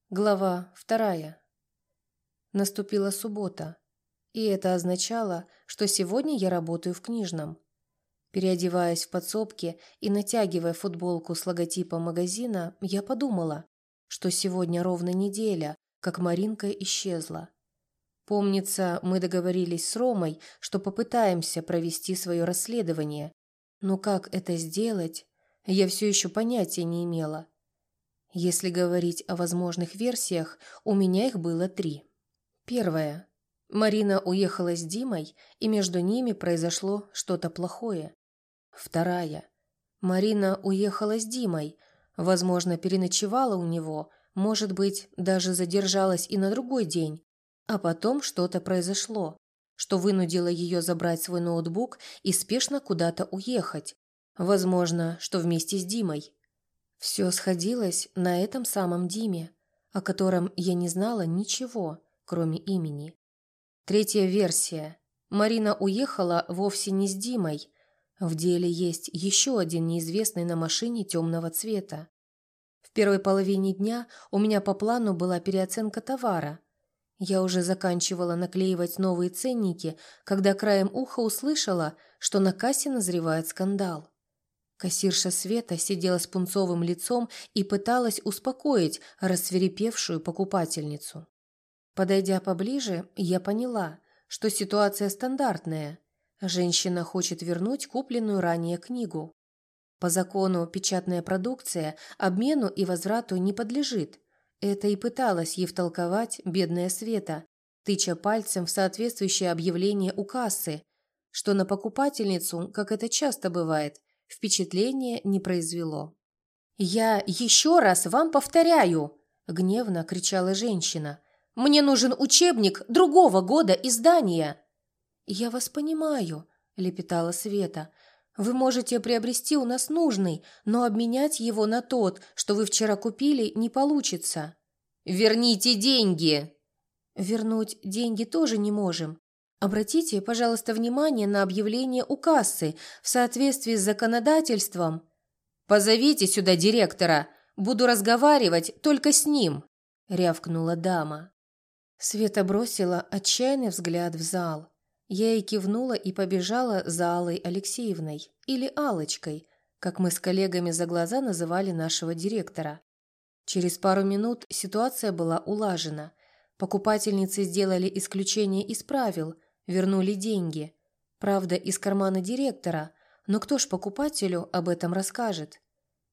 Глава 2. Наступила суббота, и это означало, что сегодня я работаю в книжном. Переодеваясь в подсобке и натягивая футболку с логотипом магазина, я подумала, что сегодня ровно неделя, как Маринка исчезла. Помнится, мы договорились с Ромой, что попытаемся провести свое расследование, но как это сделать, я все еще понятия не имела. Если говорить о возможных версиях, у меня их было 3. Первая. Марина уехала с Димой, и между ними произошло что-то плохое. Вторая. Марина уехала с Димой, возможно, переночевала у него, может быть, даже задержалась и на другой день, а потом что-то произошло, что вынудило ее забрать свой ноутбук и спешно куда-то уехать, возможно, что вместе с Димой. Все сходилось на этом самом Диме, о котором я не знала ничего, кроме имени. Третья версия. Марина уехала вовсе не с Димой. В деле есть еще один неизвестный на машине темного цвета. В первой половине дня у меня по плану была переоценка товара. Я уже заканчивала наклеивать новые ценники, когда краем уха услышала, что на кассе назревает скандал. Кассирша Света сидела с пунцовым лицом и пыталась успокоить рассвирепевшую покупательницу. Подойдя поближе, я поняла, что ситуация стандартная. Женщина хочет вернуть купленную ранее книгу. По закону печатная продукция обмену и возврату не подлежит. Это и пыталась ей втолковать бедная Света, тыча пальцем в соответствующее объявление у кассы, что на покупательницу, как это часто бывает, впечатление не произвело. «Я еще раз вам повторяю!» – гневно кричала женщина. «Мне нужен учебник другого года издания!» «Я вас понимаю», – лепетала Света. «Вы можете приобрести у нас нужный, но обменять его на тот, что вы вчера купили, не получится». «Верните деньги!» «Вернуть деньги тоже не можем. Обратите, пожалуйста, внимание на объявление у кассы в соответствии с законодательством». «Позовите сюда директора. Буду разговаривать только с ним», – рявкнула дама. Света бросила отчаянный взгляд в зал. Я ей кивнула и побежала за Аллой Алексеевной, или Аллочкой, как мы с коллегами за глаза называли нашего директора. Через пару минут ситуация была улажена. Покупательницы сделали исключение из правил, вернули деньги. Правда, из кармана директора, но кто ж покупателю об этом расскажет?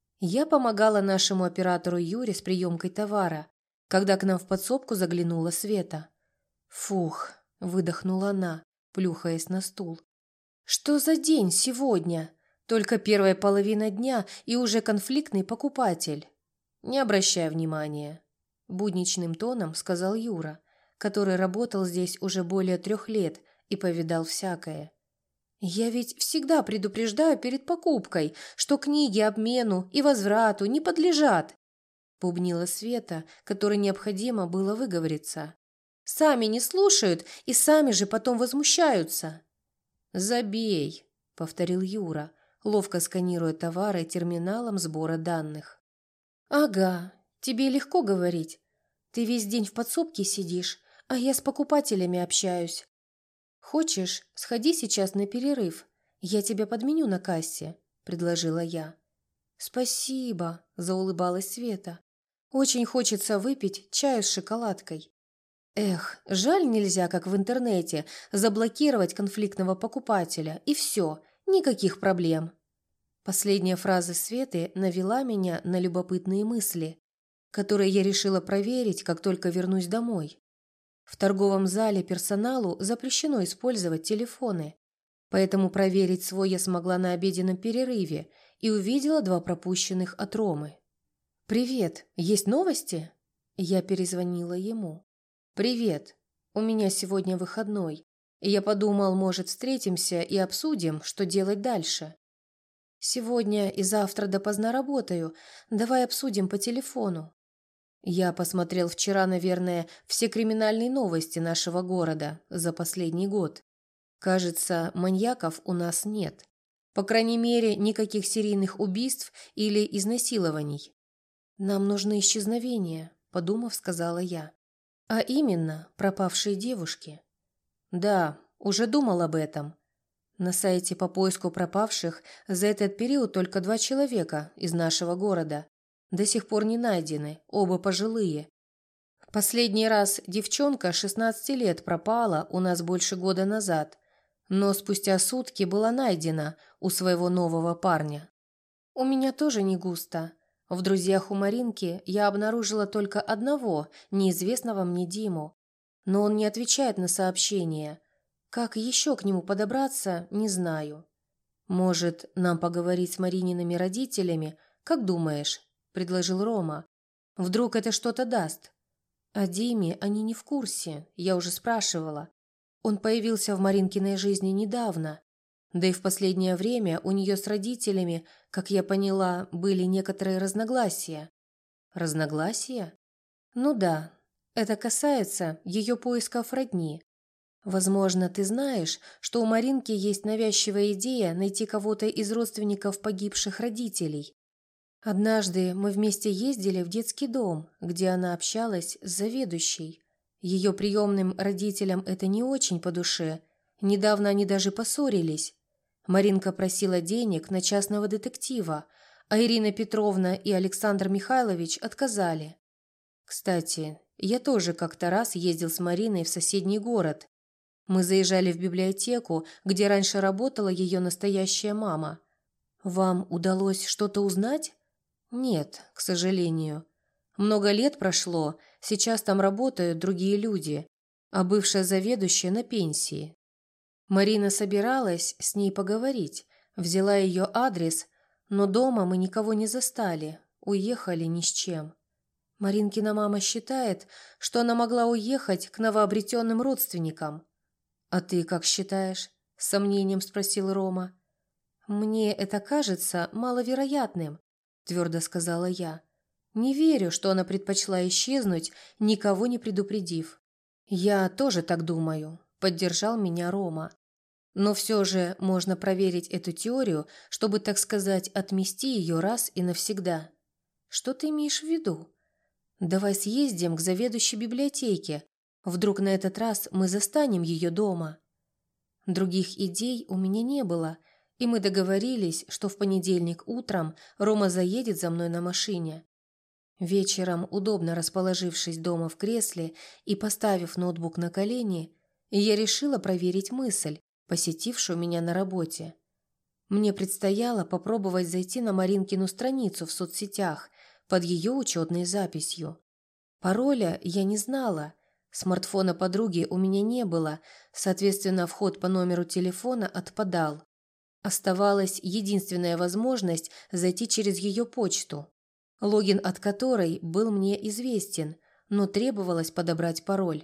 Я помогала нашему оператору Юре с приемкой товара, когда к нам в подсобку заглянула Света. «Фух», – выдохнула она, плюхаясь на стул. «Что за день сегодня? Только первая половина дня и уже конфликтный покупатель». «Не обращай внимания», – будничным тоном сказал Юра, который работал здесь уже более 3 лет и повидал всякое. «Я ведь всегда предупреждаю перед покупкой, что книги обмену и возврату не подлежат», – бубнила Света, которой необходимо было выговориться. «Сами не слушают и сами же потом возмущаются». «Забей», – повторил Юра, ловко сканируя товары терминалом сбора данных. «Ага, тебе легко говорить. Ты весь день в подсобке сидишь, а я с покупателями общаюсь. Хочешь, сходи сейчас на перерыв, я тебя подменю на кассе», – предложила я. «Спасибо», – заулыбалась Света. «Очень хочется выпить чаю с шоколадкой». Эх, жаль, нельзя, как в интернете, заблокировать конфликтного покупателя, и все, никаких проблем. Последняя фраза Светы навела меня на любопытные мысли, которые я решила проверить, как только вернусь домой. В торговом зале персоналу запрещено использовать телефоны, поэтому проверить свой я смогла на обеденном перерыве и увидела 2 пропущенных от Ромы. «Привет, есть новости?» Я перезвонила ему. «Привет, у меня сегодня выходной, и я подумал, может, встретимся и обсудим, что делать дальше». «Сегодня и завтра допоздна работаю, давай обсудим по телефону». Я посмотрел вчера, наверное, все криминальные новости нашего города за последний год. Кажется, маньяков у нас нет. По крайней мере, никаких серийных убийств или изнасилований. «Нам нужны исчезновения», – подумав, сказала я. А именно, пропавшие девушки. Да, уже думал об этом. На сайте по поиску пропавших за этот период только 2 человека из нашего города. До сих пор не найдены, оба пожилые. Последний раз девчонка 16 лет пропала у нас больше года назад, но спустя сутки была найдена у своего нового парня. У меня тоже не густо. В друзьях у Маринки я обнаружила только одного, неизвестного мне Диму. Но он не отвечает на сообщения. Как еще к нему подобраться, не знаю. Может, нам поговорить с Мариниными родителями? Как думаешь? Предложил Рома. Вдруг это что-то даст? О Диме они не в курсе, я уже спрашивала. Он появился в Маринкиной жизни недавно. Да и в последнее время у нее с родителями, как я поняла, были некоторые разногласия. Разногласия? Ну да, это касается ее поисков родни. Возможно, ты знаешь, что у Маринки есть навязчивая идея найти кого-то из родственников погибших родителей. Однажды мы вместе ездили в детский дом, где она общалась с заведующей. Ее приемным родителям это не очень по душе. Недавно они даже поссорились. Маринка просила денег на частного детектива, а Ирина Петровна и Александр Михайлович отказали. Кстати, я тоже как-то раз ездил с Мариной в соседний город. Мы заезжали в библиотеку, где раньше работала ее настоящая мама. Вам удалось что-то узнать? Нет, к сожалению. Много лет прошло, сейчас там работают другие люди, а бывшая заведующая на пенсии. Марина собиралась с ней поговорить, взяла ее адрес, но дома мы никого не застали, уехали ни с чем. Маринкина мама считает, что она могла уехать к новообретенным родственникам. «А ты как считаешь?» – с сомнением спросил Рома. «Мне это кажется маловероятным», – твердо сказала я. «Не верю, что она предпочла исчезнуть, никого не предупредив». «Я тоже так думаю», – поддержал меня Рома. «Но все же можно проверить эту теорию, чтобы, так сказать, отмести ее раз и навсегда». «Что ты имеешь в виду?» «Давай съездим к заведующей библиотеке. Вдруг на этот раз мы застанем ее дома». Других идей у меня не было, и мы договорились, что в понедельник утром Рома заедет за мной на машине. Вечером, удобно расположившись дома в кресле и поставив ноутбук на колени, я решила проверить мысль, посетившую меня на работе. Мне предстояло попробовать зайти на Маринкину страницу в соцсетях под ее учетной записью. Пароля я не знала, смартфона подруги у меня не было, соответственно, вход по номеру телефона отпадал. Оставалась единственная возможность зайти через ее почту, логин от которой был мне известен, но требовалось подобрать пароль.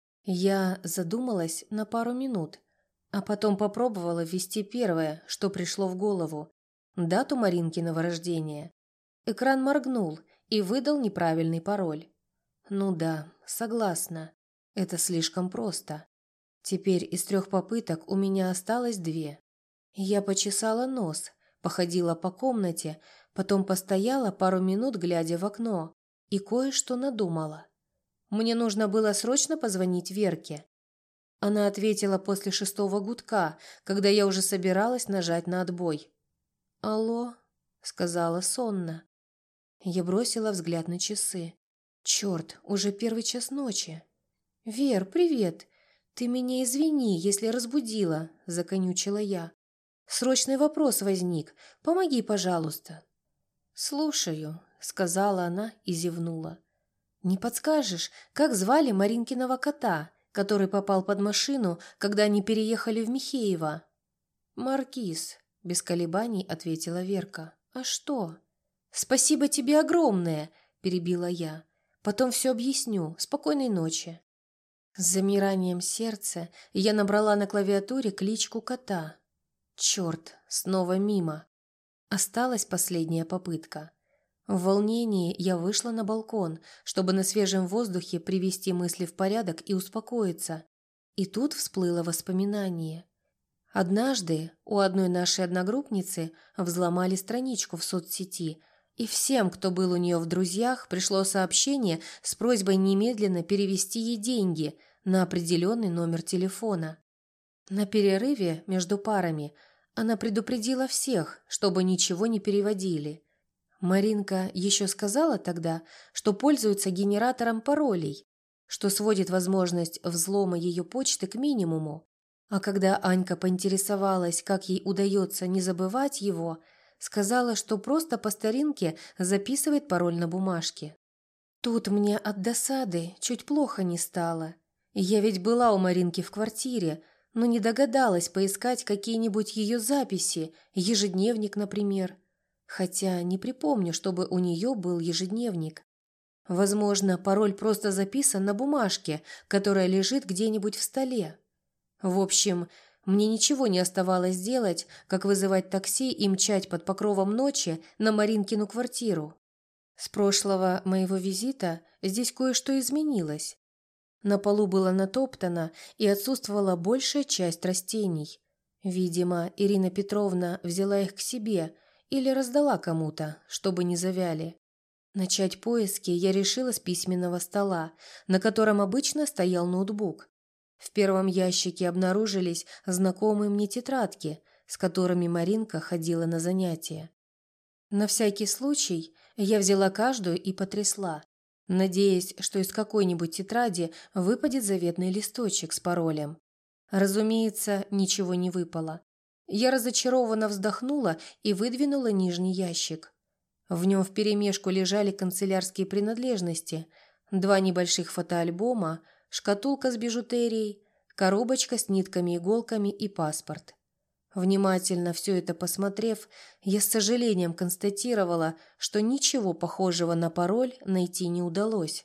Я задумалась на пару минут, а потом попробовала ввести первое, что пришло в голову – дату Маринкиного рождения. Экран моргнул и выдал неправильный пароль. Ну да, согласна, это слишком просто. Теперь из 3 попыток у меня осталось 2. Я почесала нос, походила по комнате, потом постояла пару минут, глядя в окно, и кое-что надумала. Мне нужно было срочно позвонить Верке. Она ответила после 6-го гудка, когда я уже собиралась нажать на отбой. «Алло», — сказала сонно. Я бросила взгляд на часы. «Черт, уже 1 час ночи». «Вер, привет. Ты меня извини, если разбудила», — законючила я. «Срочный вопрос возник. Помоги, пожалуйста». «Слушаю», — сказала она и зевнула. «Не подскажешь, как звали Маринкиного кота, который попал под машину, когда они переехали в Михеево?» «Маркиз», — без колебаний ответила Верка. «А что?» «Спасибо тебе огромное», — перебила я. «Потом все объясню. Спокойной ночи». С замиранием сердца я набрала на клавиатуре кличку кота. Черт, снова мимо. Осталась последняя попытка. В волнении я вышла на балкон, чтобы на свежем воздухе привести мысли в порядок и успокоиться. И тут всплыло воспоминание. Однажды у одной нашей одногруппницы взломали страничку в соцсети, И всем, кто был у нее в друзьях, пришло сообщение с просьбой немедленно перевести ей деньги на определенный номер телефона. На перерыве между парами она предупредила всех, чтобы ничего не переводили. Маринка еще сказала тогда, что пользуется генератором паролей, что сводит возможность взлома ее почты к минимуму. А когда Анька поинтересовалась, как ей удается не забывать его, сказала, что просто по старинке записывает пароль на бумажке. Тут мне от досады чуть плохо не стало. Я ведь была у Маринки в квартире, но не догадалась поискать какие-нибудь ее записи, ежедневник, например. Хотя не припомню, чтобы у нее был ежедневник. Возможно, пароль просто записан на бумажке, которая лежит где-нибудь в столе. В общем, мне ничего не оставалось делать, как вызывать такси и мчать под покровом ночи на Маринкину квартиру. С прошлого моего визита здесь кое-что изменилось. На полу было натоптано и отсутствовала большая часть растений. Видимо, Ирина Петровна взяла их к себе или раздала кому-то, чтобы не завяли. Начать поиски я решила с письменного стола, на котором обычно стоял ноутбук. В первом ящике обнаружились знакомые мне тетрадки, с которыми Маринка ходила на занятия. На всякий случай я взяла каждую и потрясла, надеясь, что из какой-нибудь тетради выпадет заветный листочек с паролем. Разумеется, ничего не выпало. Я разочарованно вздохнула и выдвинула нижний ящик. В нем вперемешку лежали канцелярские принадлежности, 2 небольших фотоальбома, шкатулка с бижутерией, коробочка с нитками, иголками и паспорт. Внимательно все это посмотрев, я с сожалением констатировала, что ничего похожего на пароль найти не удалось.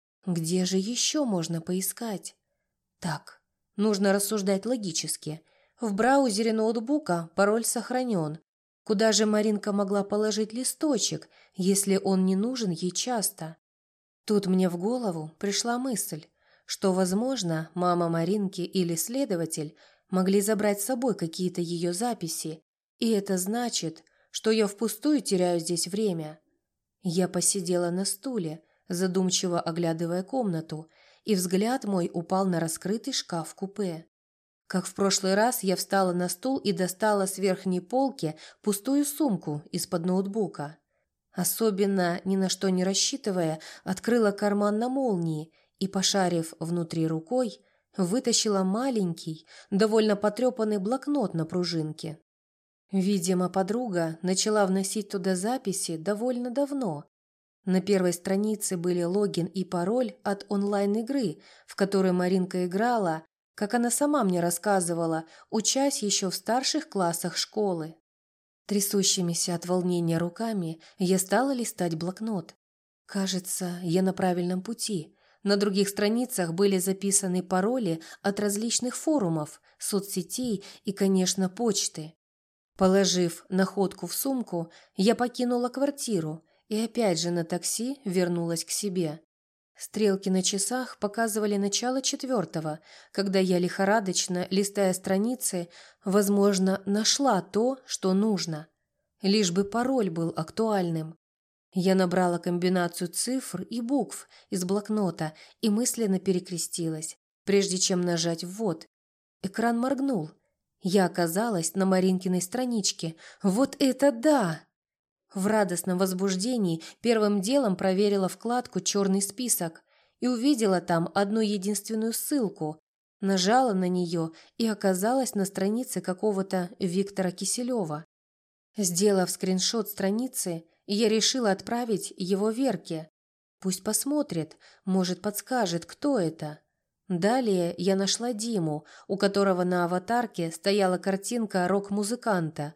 Где же еще можно поискать? Так, нужно рассуждать логически. В браузере ноутбука пароль сохранен. Куда же Маринка могла положить листочек, если он не нужен ей часто? Тут мне в голову пришла мысль, что, возможно, мама Маринки или следователь могли забрать с собой какие-то ее записи, и это значит, что я впустую теряю здесь время. Я посидела на стуле, задумчиво оглядывая комнату, и взгляд мой упал на раскрытый шкаф-купе. Как в прошлый раз, я встала на стул и достала с верхней полки пустую сумку из-под ноутбука. Особенно, ни на что не рассчитывая, открыла карман на молнии и, пошарив внутри рукой, вытащила маленький, довольно потрепанный блокнот на пружинке. Видимо, подруга начала вносить туда записи довольно давно. На первой странице были логин и пароль от онлайн-игры, в которой Маринка играла, как она сама мне рассказывала, учась еще в старших классах школы. Трясущимися от волнения руками я стала листать блокнот. Кажется, я на правильном пути. На других страницах были записаны пароли от различных форумов, соцсетей и, конечно, почты. Положив находку в сумку, я покинула квартиру и опять же на такси вернулась к себе. Стрелки на часах показывали начало 4, когда я лихорадочно, листая страницы, возможно, нашла то, что нужно. Лишь бы пароль был актуальным. Я набрала комбинацию цифр и букв из блокнота и мысленно перекрестилась, прежде чем нажать «ввод». Экран моргнул. Я оказалась на Маринкиной страничке. Вот это да! В радостном возбуждении первым делом проверила вкладку «Черный список» и увидела там одну единственную ссылку. Нажала на нее и оказалась на странице какого-то Виктора Киселева. Сделав скриншот страницы, я решила отправить его Верке. Пусть посмотрит, может, подскажет, кто это. Далее я нашла Диму, у которого на аватарке стояла картинка рок-музыканта.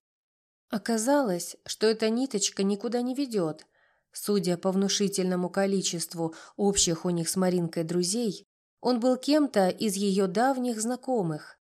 Оказалось, что эта ниточка никуда не ведет. Судя по внушительному количеству общих у них с Маринкой друзей, он был кем-то из ее давних знакомых.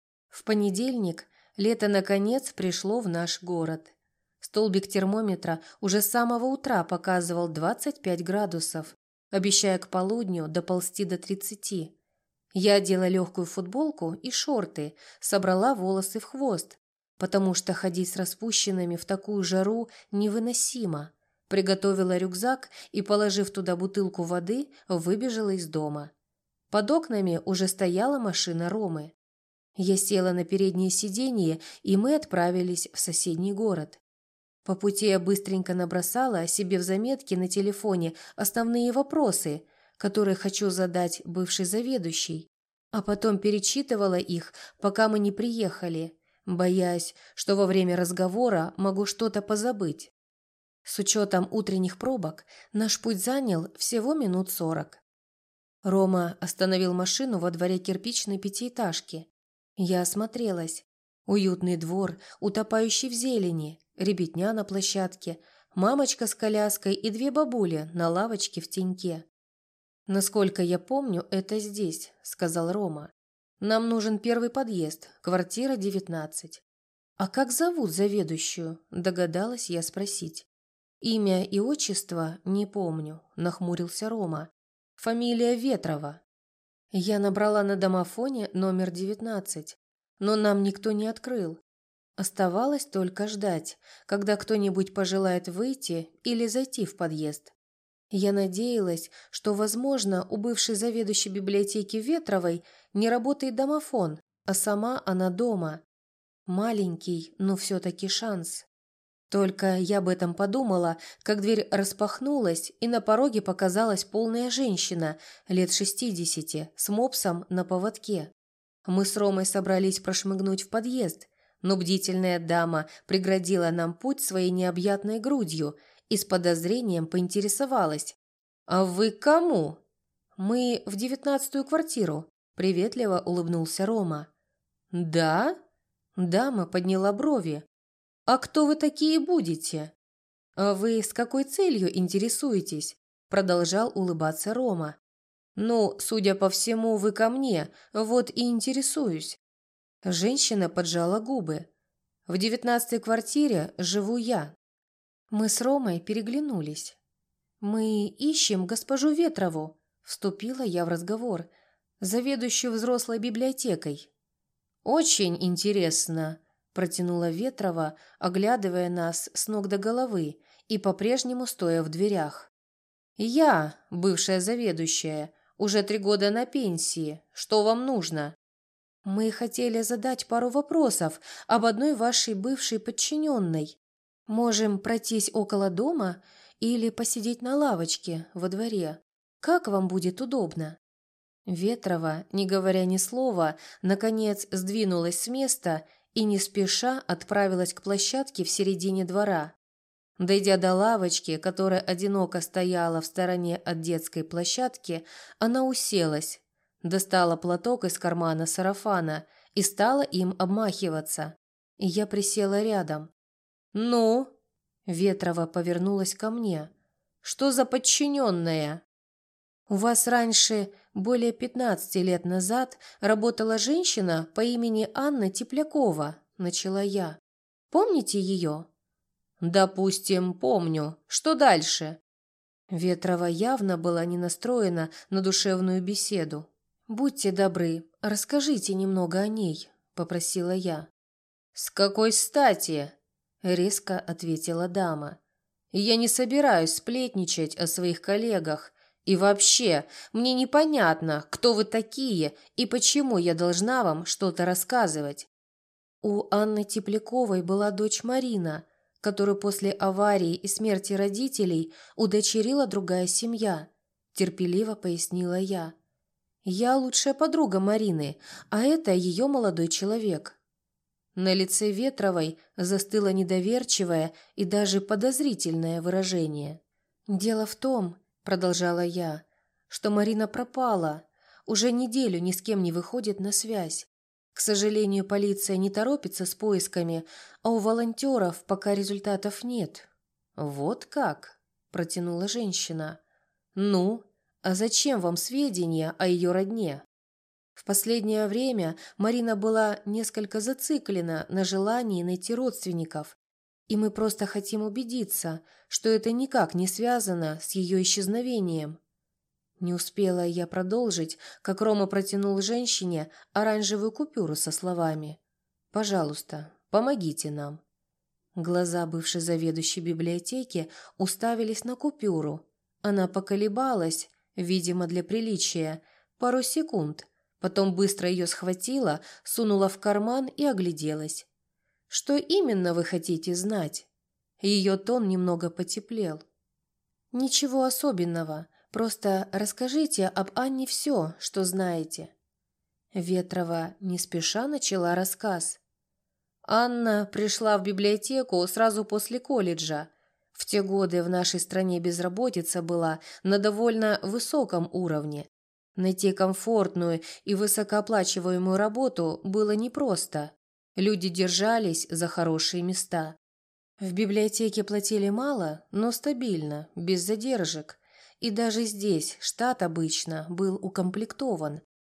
В понедельник лето наконец пришло в наш город. Столбик термометра уже с самого утра показывал 25 градусов, обещая к полудню доползти до 30. Я одела легкую футболку и шорты, собрала волосы в хвост, потому что ходить с распущенными в такую жару невыносимо. приготовила рюкзак и, положив туда бутылку воды, выбежала из дома. Под окнами уже стояла машина Ромы. Я села на переднее сиденье, и мы отправились в соседний город. По пути я быстренько набросала себе в заметки на телефоне основные вопросы, которые хочу задать бывшей заведующей, а потом перечитывала их, пока мы не приехали, боясь, что во время разговора могу что-то позабыть. С учетом утренних пробок наш путь занял всего минут 40. Рома остановил машину во дворе кирпичной пятиэтажки. Я осмотрелась. Уютный двор, утопающий в зелени, ребятня на площадке, мамочка с коляской и две бабули на лавочке в теньке. «Насколько я помню, это здесь», — сказал Рома. «Нам нужен первый подъезд, квартира 19». «А как зовут заведующую?» — догадалась я спросить. «Имя и отчество не помню», — нахмурился Рома. «Фамилия Ветрова». Я набрала на домофоне номер 19, но нам никто не открыл. Оставалось только ждать, когда кто-нибудь пожелает выйти или зайти в подъезд. Я надеялась, что, возможно, у бывшей заведующей библиотеки Ветровой не работает домофон, а сама она дома. Маленький, но все-таки шанс. Только я об этом подумала, как дверь распахнулась, и на пороге показалась полная женщина, лет 60, с мопсом на поводке. Мы с Ромой собрались прошмыгнуть в подъезд, но бдительная дама преградила нам путь своей необъятной грудью и с подозрением поинтересовалась. «А вы кому?» «Мы в 19-ю квартиру», — приветливо улыбнулся Рома. «Да?» — дама подняла брови. «А кто вы такие будете?» «А вы с какой целью интересуетесь?» — продолжал улыбаться Рома. «Ну, судя по всему, вы ко мне, вот и интересуюсь». Женщина поджала губы. «В 19-й квартире живу я». Мы с Ромой переглянулись. «Мы ищем госпожу Ветрову», — вступила я в разговор, заведующую взрослой библиотекой. «Очень интересно», — протянула Ветрова, оглядывая нас с ног до головы и по-прежнему стоя в дверях. «Я, бывшая заведующая, уже 3 года на пенсии. Что вам нужно?» «Мы хотели задать пару вопросов об одной вашей бывшей подчиненной. Можем пройтись около дома или посидеть на лавочке во дворе. Как вам будет удобно?» Ветрова, не говоря ни слова, наконец сдвинулась с места и не спеша отправилась к площадке в середине двора. Дойдя до лавочки, которая одиноко стояла в стороне от детской площадки, она уселась, достала платок из кармана сарафана и стала им обмахиваться. И я присела рядом. «Ну?» — Ветрова повернулась ко мне. «Что за подчиненная?» «У вас раньше, более 15 лет назад, работала женщина по имени Анна Теплякова», — начала я. «Помните ее?» «Допустим, помню. Что дальше?» Ветрова явно была не настроена на душевную беседу. «Будьте добры, расскажите немного о ней», — попросила я. «С какой стати?» — резко ответила дама. «Я не собираюсь сплетничать о своих коллегах. И вообще, мне непонятно, кто вы такие и почему я должна вам что-то рассказывать». У Анны Тепляковой была дочь Марина, которую после аварии и смерти родителей удочерила другая семья, терпеливо пояснила я. «Я лучшая подруга Марины, а это ее молодой человек». На лице Ветровой застыло недоверчивое и даже подозрительное выражение. «Дело в том, — продолжала я, — что Марина пропала, уже неделю ни с кем не выходит на связь. К сожалению, полиция не торопится с поисками, а у волонтеров пока результатов нет». «Вот как?» – протянула женщина. «Ну, а зачем вам сведения о ее родне?» В последнее время Марина была несколько зациклена на желании найти родственников, и мы просто хотим убедиться, что это никак не связано с ее исчезновением. Не успела я продолжить, как Рома протянул женщине оранжевую купюру со словами: «Пожалуйста, помогите нам». Глаза бывшей заведующей библиотеки уставились на купюру. Она поколебалась, видимо, для приличия, пару секунд, потом быстро ее схватила, сунула в карман и огляделась. «Что именно вы хотите знать?» Ее тон немного потеплел. «Ничего особенного, просто расскажите об Анне все, что знаете». Ветрова не спеша начала рассказ. Анна пришла в библиотеку сразу после колледжа. В те годы в нашей стране безработица была на довольно высоком уровне. Найти комфортную и высокооплачиваемую работу было непросто. Люди держались за хорошие места. В библиотеке платили мало, но стабильно, без задержек. И даже здесь штат обычно был укомплектован.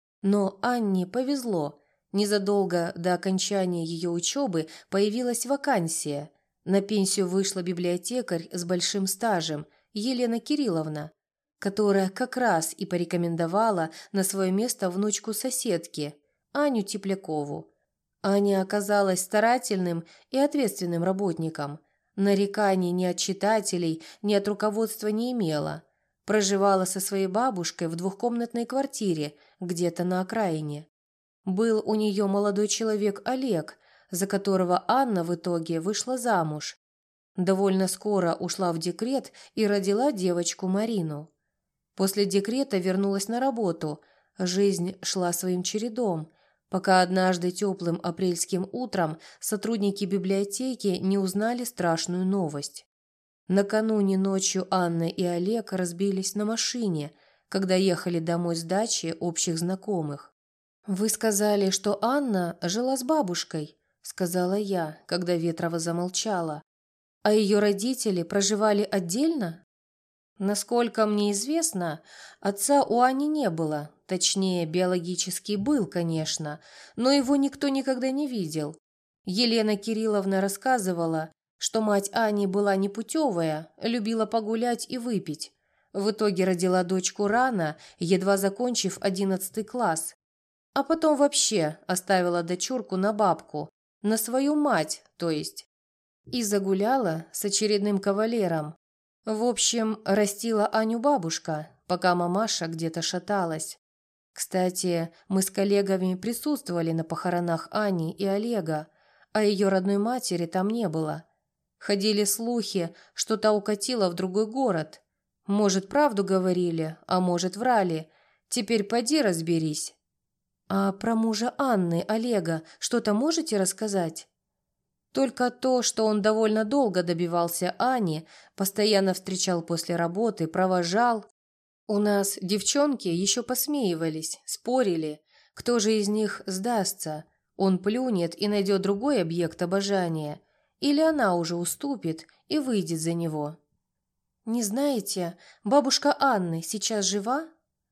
Но Анне повезло. Незадолго до окончания ее учебы появилась вакансия. На пенсию вышла библиотекарь с большим стажем Елена Кирилловна, которая как раз и порекомендовала на свое место внучку соседки, Аню Теплякову. Аня оказалась старательным и ответственным работником. Нареканий ни от читателей, ни от руководства не имела. Проживала со своей бабушкой в двухкомнатной квартире где-то на окраине. Был у нее молодой человек Олег, за которого Анна в итоге вышла замуж. Довольно скоро ушла в декрет и родила девочку Марину. После декрета вернулась на работу. Жизнь шла своим чередом, пока однажды теплым апрельским утром сотрудники библиотеки не узнали страшную новость. Накануне ночью Анна и Олег разбились на машине, когда ехали домой с дачи общих знакомых. «Вы сказали, что Анна жила с бабушкой», — сказала я, когда Ветрова замолчала. «А ее родители проживали отдельно?» «Насколько мне известно, отца у Ани не было, точнее, биологически был, конечно, но его никто никогда не видел. Елена Кирилловна рассказывала, что мать Ани была непутевая, любила погулять и выпить. В итоге родила дочку рано, едва закончив 11 класс. А потом вообще оставила дочурку на бабку, на свою мать, то есть. И загуляла с очередным кавалером. В общем, растила Аню бабушка, пока мамаша где-то шаталась. Кстати, мы с коллегами присутствовали на похоронах Ани и Олега, а ее родной матери там не было. Ходили слухи, что та укатила в другой город. Может, правду говорили, а может, врали. Теперь поди разберись. А про мужа Анны, Олега, что-то можете рассказать? Только то, что он довольно долго добивался Ани, постоянно встречал после работы, провожал. У нас девчонки еще посмеивались, спорили, кто же из них сдастся. Он плюнет и найдет другой объект обожания, или она уже уступит и выйдет за него. Не знаете, бабушка Анны сейчас жива?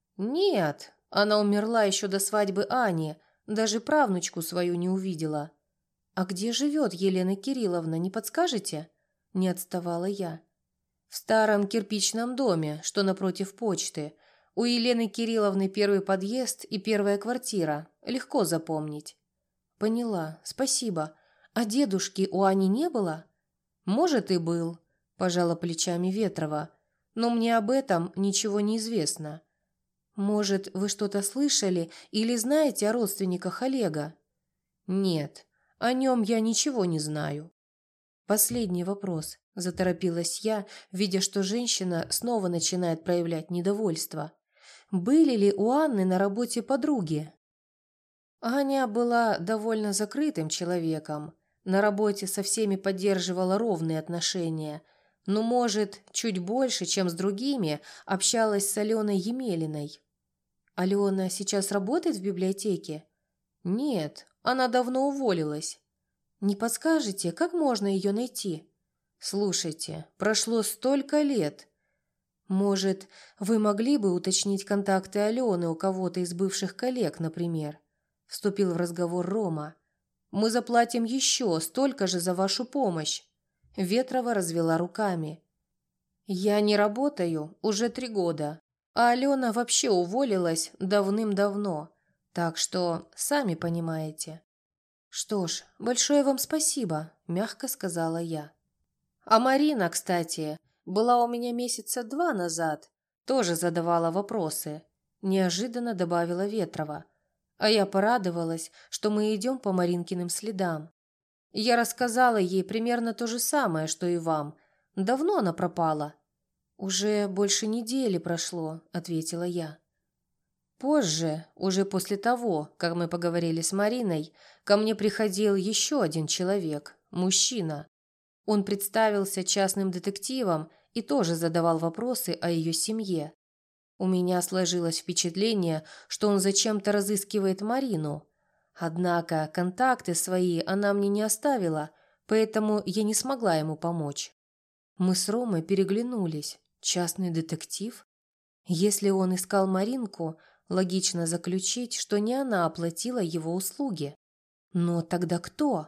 Нет, она умерла еще до свадьбы Ани, даже правнучку свою не увидела. А где живет Елена Кирилловна, не подскажете? Не отставала я. В старом кирпичном доме, что напротив почты. У Елены Кирилловны первый подъезд и первая квартира. Легко запомнить. Поняла, спасибо. А дедушки у Ани не было? Может, и был, пожала плечами Ветрова. Но мне об этом ничего не известно. Может, вы что-то слышали или знаете о родственниках Олега? Нет, о нем я ничего не знаю. Последний вопрос, заторопилась я, видя, что женщина снова начинает проявлять недовольство. Были ли у Анны на работе подруги? Аня была довольно закрытым человеком. На работе со всеми поддерживала ровные отношения, но, может, чуть больше, чем с другими, общалась с Аленой Емелиной. Алена сейчас работает в библиотеке? Нет, она давно уволилась. Не подскажете, как можно ее найти? Слушайте, прошло столько лет. Может, вы могли бы уточнить контакты Алены у кого-то из бывших коллег, например? Вступил в разговор Рома. Мы заплатим еще столько же за вашу помощь. Ветрова развела руками. Я не работаю уже 3 года, а Алена вообще уволилась давным-давно, так что сами понимаете. Что ж, большое вам спасибо, мягко сказала я. А Марина, кстати, была у меня месяца 2 назад, тоже задавала вопросы, неожиданно добавила Ветрова. А я порадовалась, что мы идем по Маринкиным следам. Я рассказала ей примерно то же самое, что и вам. Давно она пропала. Уже больше недели прошло, ответила я. Позже, уже после того, как мы поговорили с Мариной, ко мне приходил еще один человек, мужчина. Он представился частным детективом и тоже задавал вопросы о ее семье. У меня сложилось впечатление, что он зачем-то разыскивает Марину. Однако контакты свои она мне не оставила, поэтому я не смогла ему помочь. Мы с Ромой переглянулись. Частный детектив? Если он искал Маринку, логично заключить, что не она оплатила его услуги. Но тогда кто?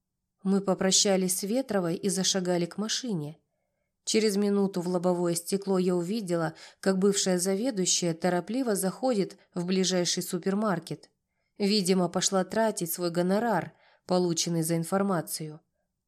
Мы попрощались с Ветровой и зашагали к машине. Через минуту в лобовое стекло я увидела, как бывшая заведующая торопливо заходит в ближайший супермаркет. Видимо, пошла тратить свой гонорар, полученный за информацию.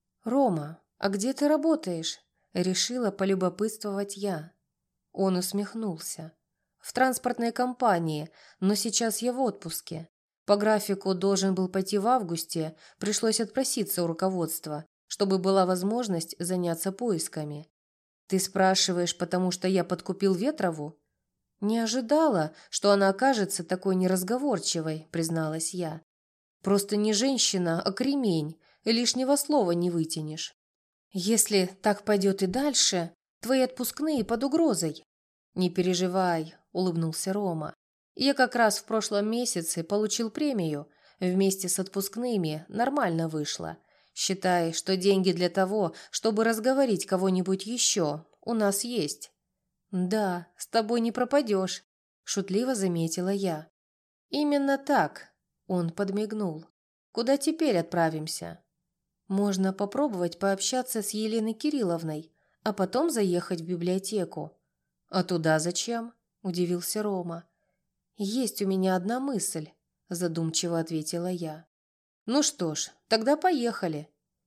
«Рома, а где ты работаешь?» – решила полюбопытствовать я. Он усмехнулся. «В транспортной компании, но сейчас я в отпуске. По графику должен был пойти в августе, пришлось отпроситься у руководства, чтобы была возможность заняться поисками. Ты спрашиваешь, потому что я подкупил Ветрову?» «Не ожидала, что она окажется такой неразговорчивой», – призналась я. «Просто не женщина, а кремень, лишнего слова не вытянешь. Если так пойдет и дальше, твои отпускные под угрозой». «Не переживай», – улыбнулся Рома. «Я как раз в прошлом месяце получил премию, вместе с отпускными нормально вышло. Считай, что деньги для того, чтобы разговорить кого-нибудь еще, у нас есть». «Да, с тобой не пропадешь», – шутливо заметила я. «Именно так», – он подмигнул. «Куда теперь отправимся?» «Можно попробовать пообщаться с Еленой Кирилловной, а потом заехать в библиотеку». «А туда зачем?» – удивился Рома. «Есть у меня одна мысль», – задумчиво ответила я. «Ну что ж, тогда поехали».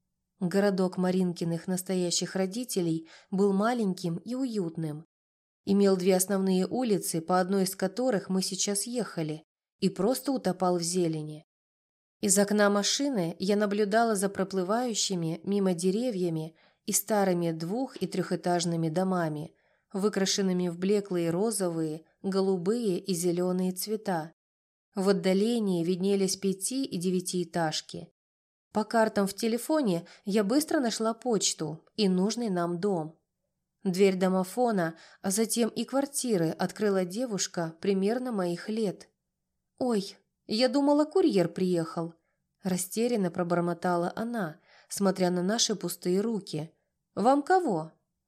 Городок Маринкиных настоящих родителей был маленьким и уютным. Имел 2 основные улицы, по одной из которых мы сейчас ехали, и просто утопал в зелени. Из окна машины я наблюдала за проплывающими мимо деревьями и старыми 2- и 3-этажными домами, выкрашенными в блеклые розовые, голубые и зеленые цвета. В отдалении виднелись 5- и 9-этажки. По картам в телефоне я быстро нашла почту и нужный нам дом. Дверь домофона, а затем и квартиры открыла девушка примерно моих лет. «Ой, я думала, курьер приехал», – растерянно пробормотала она, смотря на наши пустые руки. «Вам кого?»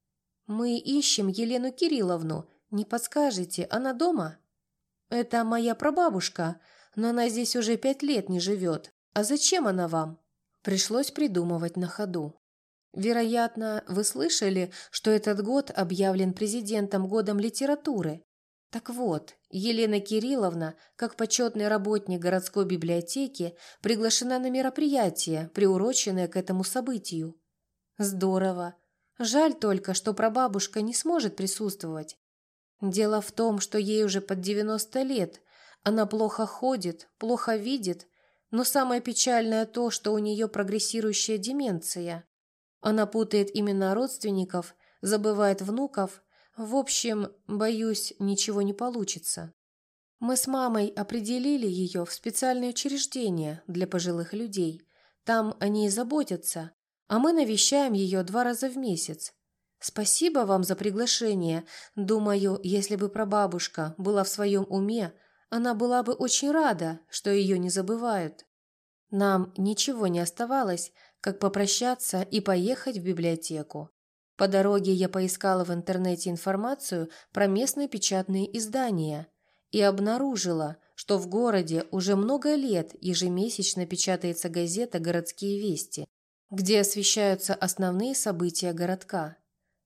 «Мы ищем Елену Кирилловну. Не подскажете, она дома?» «Это моя прабабушка, но она здесь уже 5 лет не живет. А зачем она вам?» Пришлось придумывать на ходу. Вероятно, вы слышали, что этот год объявлен президентом годом литературы. Так вот, Елена Кирилловна, как почетный работник городской библиотеки, приглашена на мероприятие, приуроченное к этому событию. Здорово. Жаль только, что прабабушка не сможет присутствовать. Дело в том, что ей уже под 90 лет. Она плохо ходит, плохо видит, но самое печальное то, что у нее прогрессирующая деменция. Она путает имена родственников, забывает внуков. В общем, боюсь, ничего не получится. Мы с мамой определили ее в специальное учреждение для пожилых людей. Там о ней заботятся, а мы навещаем ее 2 раза в месяц. Спасибо вам за приглашение. Думаю, если бы прабабушка была в своем уме, она была бы очень рада, что ее не забывают. Нам ничего не оставалось, как попрощаться и поехать в библиотеку. По дороге я поискала в интернете информацию про местные печатные издания и обнаружила, что в городе уже много лет ежемесячно печатается газета «Городские вести», где освещаются основные события городка.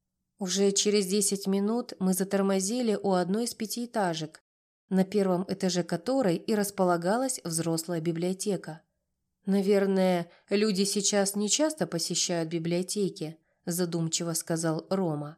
Уже через 10 минут мы затормозили у одной из 5-этажек, на 1-м этаже которой и располагалась взрослая библиотека. Наверное, люди сейчас не часто посещают библиотеки, задумчиво сказал Рома.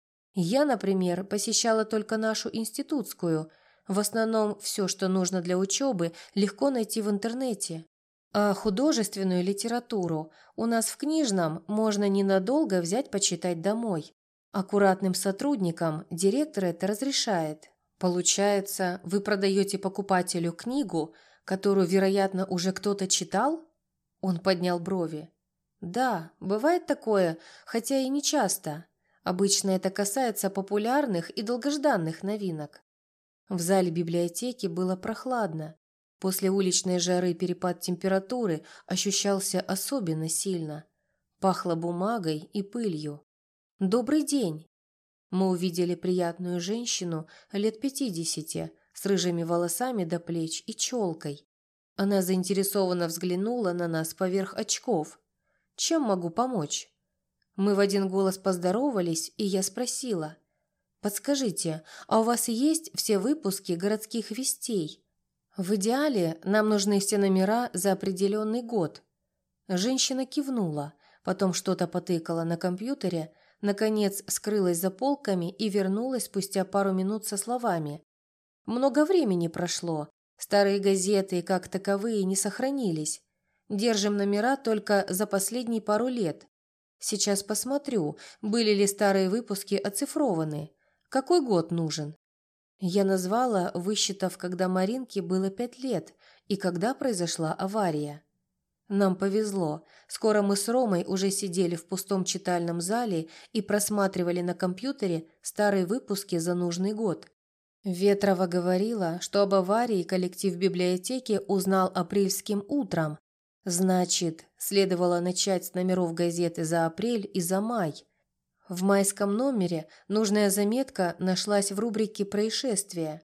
Я, например, посещала только нашу институтскую. В основном все, что нужно для учебы, легко найти в интернете. А художественную литературу у нас в книжном можно ненадолго взять почитать домой. Аккуратным сотрудникам директор это разрешает. Получается, вы продаете покупателю книгу, которую, вероятно, уже кто-то читал? Он поднял брови. Да, бывает такое, хотя и не часто. Обычно это касается популярных и долгожданных новинок. В зале библиотеки было прохладно. После уличной жары перепад температуры ощущался особенно сильно. Пахло бумагой и пылью. «Добрый день!» Мы увидели приятную женщину лет 50 с рыжими волосами до плеч и челкой. Она заинтересованно взглянула на нас поверх очков. «Чем могу помочь?» Мы в один голос поздоровались, и я спросила: «Подскажите, а у вас есть все выпуски городских вестей? В идеале нам нужны все номера за определенный год». Женщина кивнула, потом что-то потыкала на компьютере, наконец скрылась за полками и вернулась спустя пару минут со словами: «Много времени прошло, старые газеты как таковые не сохранились. Держим номера только за последние пару лет. Сейчас посмотрю, были ли старые выпуски оцифрованы. Какой год нужен?» Я назвала, высчитав, когда Маринке было 5 лет и когда произошла авария. Нам повезло. Скоро мы с Ромой уже сидели в пустом читальном зале и просматривали на компьютере старые выпуски за нужный год. Ветрова говорила, что об аварии коллектив библиотеки узнал апрельским утром. Значит, следовало начать с номеров газеты за апрель и за май. В майском номере нужная заметка нашлась в рубрике «Происшествия».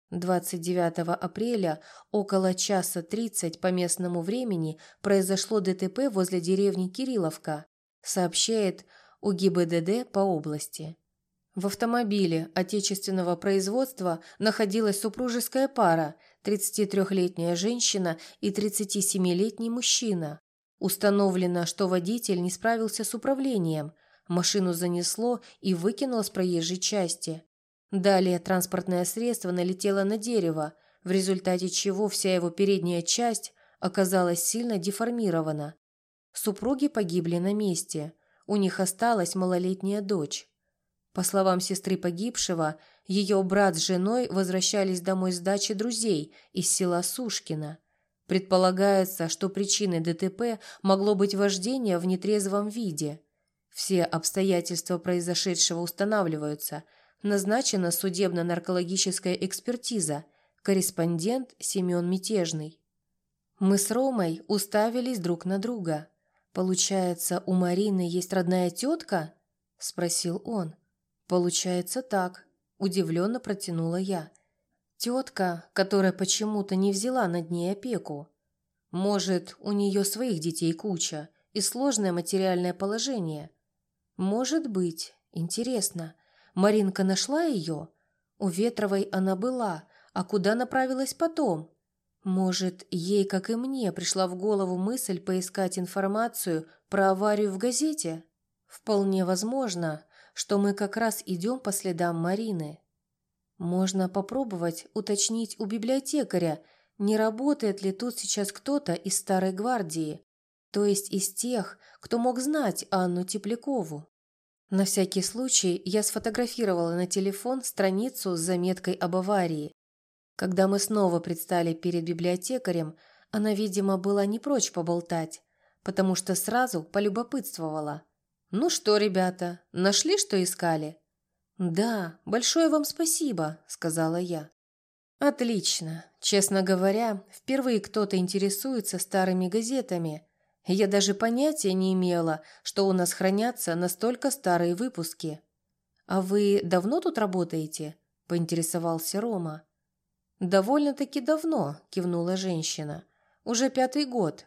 29 апреля около 1:30 по местному времени произошло ДТП возле деревни Кирилловка, сообщает УГИБДД по области. В автомобиле отечественного производства находилась супружеская пара, 33-летняя женщина и 37-летний мужчина. Установлено, что водитель не справился с управлением, машину занесло и выкинуло с проезжей части. Далее транспортное средство налетело на дерево, в результате чего вся его передняя часть оказалась сильно деформирована. Супруги погибли на месте, у них осталась малолетняя дочь. По словам сестры погибшего, ее брат с женой возвращались домой с дачи друзей из села Сушкино. Предполагается, что причиной ДТП могло быть вождение в нетрезвом виде. Все обстоятельства произошедшего устанавливаются. Назначена судебно-наркологическая экспертиза. Корреспондент Семен Мятежный. Мы с Ромой уставились друг на друга. «Получается, у Марины есть родная тетка?» – спросил он. «Получается так», – удивленно протянула я. «Тетка, которая почему-то не взяла над ней опеку. Может, у нее своих детей куча и сложное материальное положение? Может быть. Интересно, Маринка нашла ее? У Ветровой она была, а куда направилась потом? Может, ей, как и мне, пришла в голову мысль поискать информацию про аварию в газете? Вполне возможно, что мы как раз идем по следам Марины. Можно попробовать уточнить у библиотекаря, не работает ли тут сейчас кто-то из старой гвардии, то есть из тех, кто мог знать Анну Теплякову. На всякий случай я сфотографировала на телефон страницу с заметкой об аварии. Когда мы снова предстали перед библиотекарем, она, видимо, была не прочь поболтать, потому что сразу полюбопытствовала. «Ну что, ребята, нашли, что искали?» «Да, большое вам спасибо», — сказала я. «Отлично. Честно говоря, впервые кто-то интересуется старыми газетами. Я даже понятия не имела, что у нас хранятся настолько старые выпуски». «А вы давно тут работаете?» – поинтересовался Рома. «Довольно-таки давно», – кивнула женщина. «Уже 5-й год».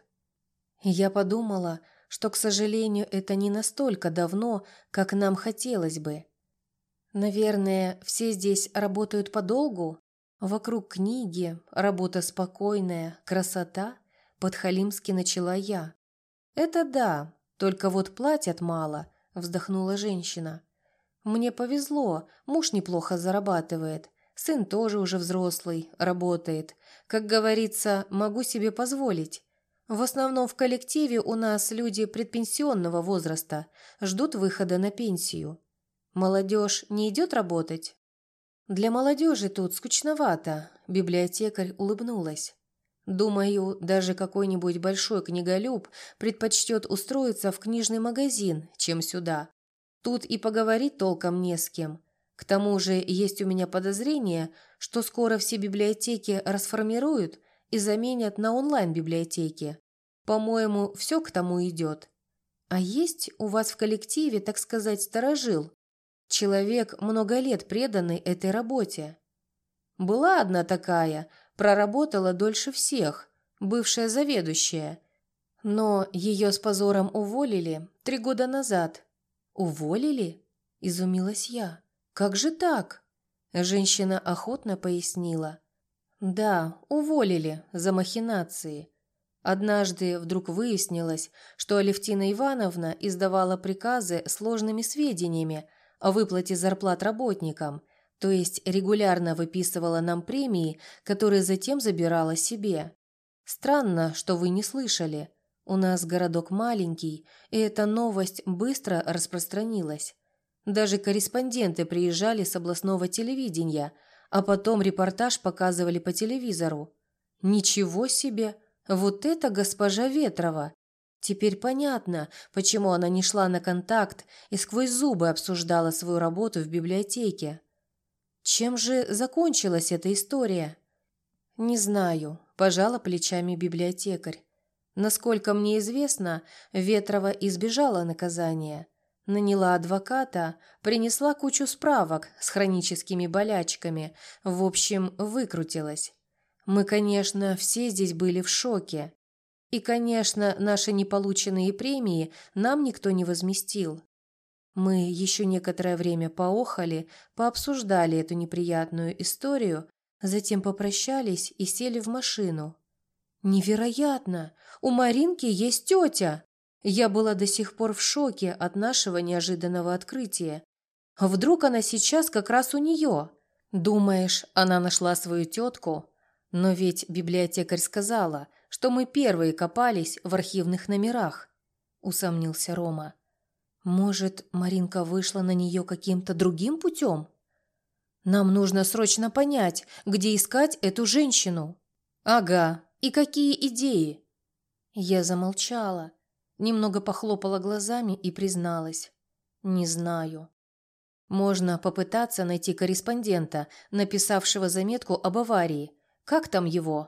Я подумала, что, к сожалению, это не настолько давно, как нам хотелось бы. Наверное, все здесь работают подолгу? Вокруг книги, работа спокойная, красота, подхалимски начала я. «Это да, только вот платят мало», – вздохнула женщина. «Мне повезло, муж неплохо зарабатывает, сын тоже уже взрослый, работает. Как говорится, могу себе позволить. В основном в коллективе у нас люди предпенсионного возраста, ждут выхода на пенсию. Молодежь не идет работать?» «Для молодежи тут скучновато», – библиотекарь улыбнулась. «Думаю, даже какой-нибудь большой книголюб предпочтет устроиться в книжный магазин, чем сюда. Тут и поговорить толком не с кем. К тому же есть у меня подозрение, что скоро все библиотеки расформируют и заменят на онлайн-библиотеки. По-моему, все к тому идет. А есть у вас в коллективе, так сказать, старожил? Человек, много лет преданный этой работе?» «Была одна такая, проработала дольше всех, бывшая заведующая. Но ее с позором уволили 3 года назад». «Уволили?» – изумилась я. «Как же так?» Женщина охотно пояснила. «Да, уволили за махинации. Однажды вдруг выяснилось, что Алевтина Ивановна издавала приказы с ложными сведениями о выплате зарплат работникам, то есть регулярно выписывала нам премии, которые затем забирала себе. Странно, что вы не слышали. У нас городок маленький, и эта новость быстро распространилась. Даже корреспонденты приезжали с областного телевидения, а потом репортаж показывали по телевизору. Ничего себе! Вот это госпожа Ветрова! Теперь понятно, почему она не шла на контакт и сквозь зубы обсуждала свою работу в библиотеке. Чем же закончилась эта история? Не знаю, пожала плечами библиотекарь. Насколько мне известно, Ветрова избежала наказания. Наняла адвоката, принесла кучу справок с хроническими болячками, в общем, выкрутилась. Мы, конечно, все здесь были в шоке. И, конечно, наши неполученные премии нам никто не возместил. Мы еще некоторое время поохали, пообсуждали эту неприятную историю, затем попрощались и сели в машину. «Невероятно! У Маринки есть тетя!» Я была до сих пор в шоке от нашего неожиданного открытия. А вдруг она сейчас как раз у нее? Думаешь, она нашла свою тетку? Но ведь библиотекарь сказала, что мы первые копались в архивных номерах, усомнился Рома. Может, Маринка вышла на нее каким-то другим путем? Нам нужно срочно понять, где искать эту женщину. Ага, и какие идеи? Я замолчала, немного похлопала глазами и призналась. Не знаю. Можно попытаться найти корреспондента, написавшего заметку об аварии. Как там его?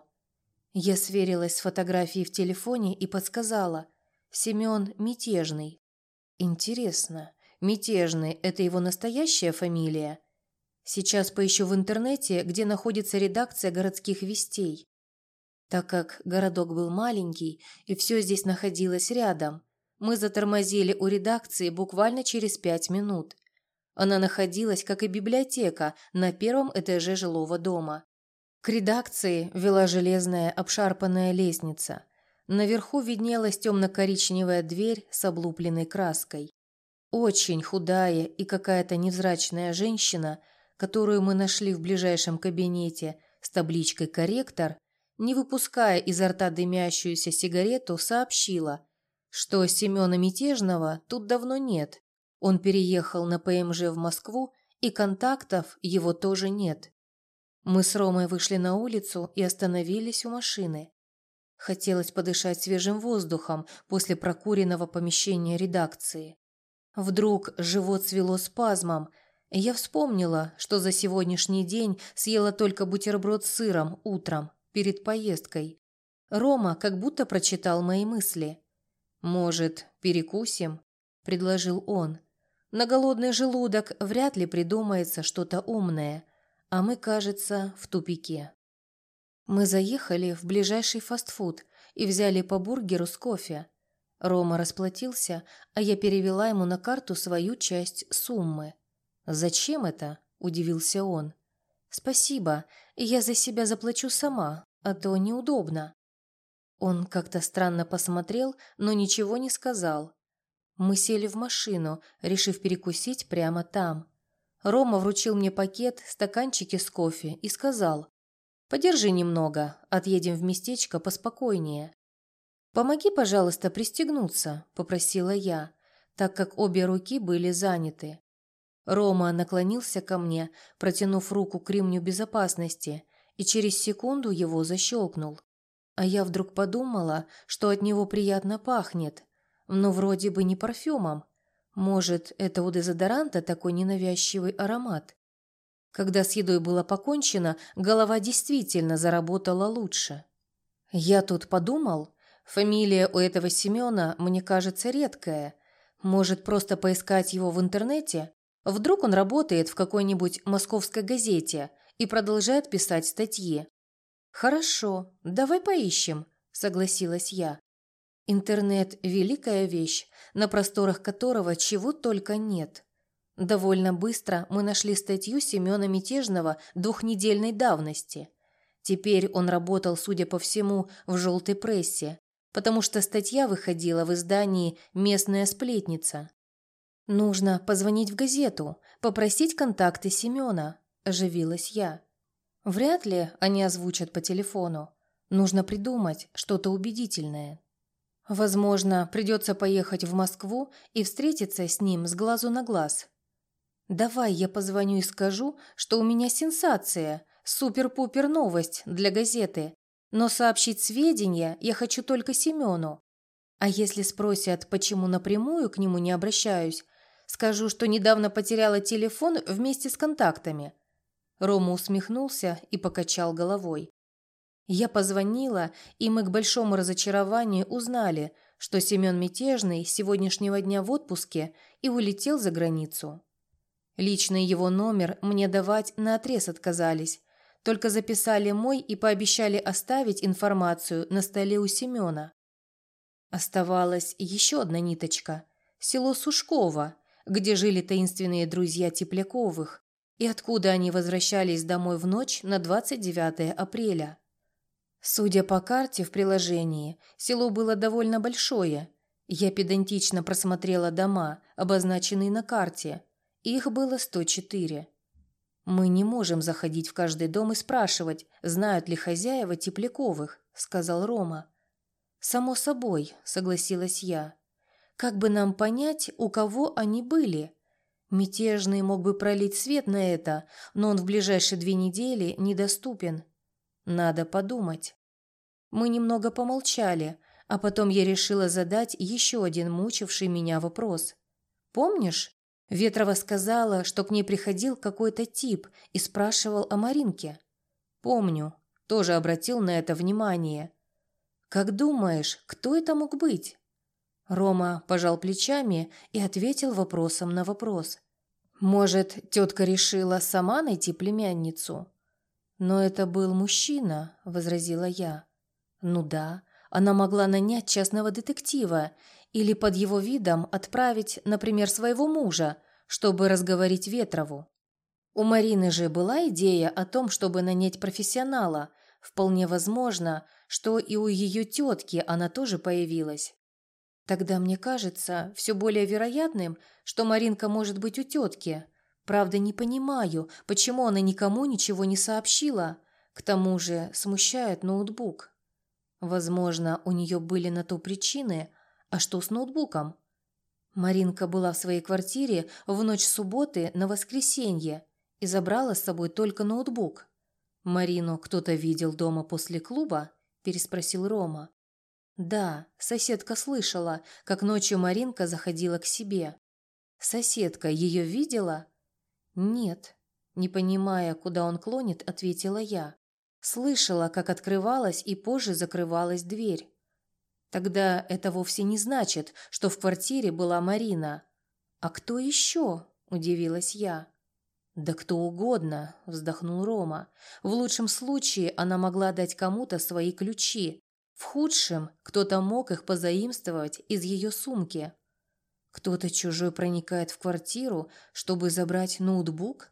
Я сверилась с фотографией в телефоне и подсказала. Семен Мятежный. Интересно, Мятежный – это его настоящая фамилия? Сейчас поищу в интернете, где находится редакция городских вестей. Так как городок был маленький и все здесь находилось рядом, мы затормозили у редакции буквально через 5 минут. Она находилась, как и библиотека, на 1-м этаже жилого дома. К редакции вела железная обшарпанная лестница. Наверху виднелась темно-коричневая дверь с облупленной краской. Очень худая и какая-то невзрачная женщина, которую мы нашли в ближайшем кабинете с табличкой «Корректор», не выпуская изо рта дымящуюся сигарету, сообщила, что Семена Мятежного тут давно нет. Он переехал на ПМЖ в Москву, и контактов его тоже нет. Мы с Ромой вышли на улицу и остановились у машины. Хотелось подышать свежим воздухом после прокуренного помещения редакции. Вдруг живот свело спазмом, и я вспомнила, что за сегодняшний день съела только бутерброд с сыром утром, перед поездкой. Рома как будто прочитал мои мысли. «Может, перекусим?» – предложил он. «На голодный желудок вряд ли придумается что-то умное, а мы, кажется, в тупике». Мы заехали в ближайший фастфуд и взяли по бургеру с кофе. Рома расплатился, а я перевела ему на карту свою часть суммы. «Зачем это?» – удивился он. «Спасибо, я за себя заплачу сама, а то неудобно». Он как-то странно посмотрел, но ничего не сказал. Мы сели в машину, решив перекусить прямо там. Рома вручил мне пакет, стаканчики с кофе и сказал: «Подержи немного, отъедем в местечко поспокойнее». «Помоги, пожалуйста, пристегнуться», – попросила я, так как обе руки были заняты. Рома наклонился ко мне, протянув руку к ремню безопасности, и через секунду его защелкнул. А я вдруг подумала, что от него приятно пахнет, но вроде бы не парфюмом. Может, это у дезодоранта такой ненавязчивый аромат? Когда с едой было покончено, голова действительно заработала лучше. Я тут подумал, фамилия у этого Семена, мне кажется, редкая. Может, просто поискать его в интернете? Вдруг он работает в какой-нибудь московской газете и продолжает писать статьи. «Хорошо, давай поищем», – согласилась я. Интернет – великая вещь, на просторах которого чего только нет. Довольно быстро мы нашли статью Семена Мятежного двухнедельной давности. Теперь он работал, судя по всему, в желтой прессе, потому что статья выходила в издании «Местная сплетница». «Нужно позвонить в газету, попросить контакты Семена», – оживилась я. «Вряд ли они озвучат по телефону. Нужно придумать что-то убедительное. Возможно, придется поехать в Москву и встретиться с ним с глазу на глаз. Давай я позвоню и скажу, что у меня сенсация, супер-пупер новость для газеты, но сообщить сведения я хочу только Семену. А если спросят, почему напрямую к нему не обращаюсь, скажу, что недавно потеряла телефон вместе с контактами». Рома усмехнулся и покачал головой. Я позвонила, и мы к большому разочарованию узнали, что Семен Мятежный с сегодняшнего дня в отпуске и улетел за границу. Личный его номер мне давать наотрез отказались, только записали мой и пообещали оставить информацию на столе у Семена. Оставалась еще одна ниточка – село Сушково, где жили таинственные друзья Тепляковых, и откуда они возвращались домой в ночь на 29 апреля. Судя по карте в приложении, село было довольно большое. Я педантично просмотрела дома, обозначенные на карте. Их было 104. «Мы не можем заходить в каждый дом и спрашивать, знают ли хозяева Тепляковых», – сказал Рома. «Само собой», – согласилась я. «Как бы нам понять, у кого они были? Мятежный мог бы пролить свет на это, но он в ближайшие 2 недели недоступен. Надо подумать». Мы немного помолчали, а потом я решила задать еще один мучивший меня вопрос. «Помнишь, Ветрова сказала, что к ней приходил какой-то тип и спрашивал о Маринке?» «Помню, тоже обратил на это внимание». «Как думаешь, кто это мог быть?» Рома пожал плечами и ответил вопросом на вопрос. «Может, тетка решила сама найти племянницу?» «Но это был мужчина», — возразила я. «Ну да, она могла нанять частного детектива или под его видом отправить, например, своего мужа, чтобы разговорить Ветрову. У Марины же была идея о том, чтобы нанять профессионала. Вполне возможно, что и у ее тетки она тоже появилась. Тогда мне кажется все более вероятным, что Маринка может быть у тетки. Правда, не понимаю, почему она никому ничего не сообщила. К тому же смущает ноутбук. Возможно, у нее были на то причины. А что с ноутбуком? Маринка была в своей квартире в ночь с субботы на воскресенье и забрала с собой только ноутбук. «Марину кто-то видел дома после клуба?» – переспросил Рома. «Да, соседка слышала, как ночью Маринка заходила к себе». «Соседка ее видела?» «Нет», – не понимая, куда он клонит, ответила я. «Слышала, как открывалась и позже закрывалась дверь». «Тогда это вовсе не значит, что в квартире была Марина». «А кто еще?» – удивилась я. «Да кто угодно», – вздохнул Рома. «В лучшем случае она могла дать кому-то свои ключи. В худшем кто-то мог их позаимствовать из ее сумки. Кто-то чужой проникает в квартиру, чтобы забрать ноутбук?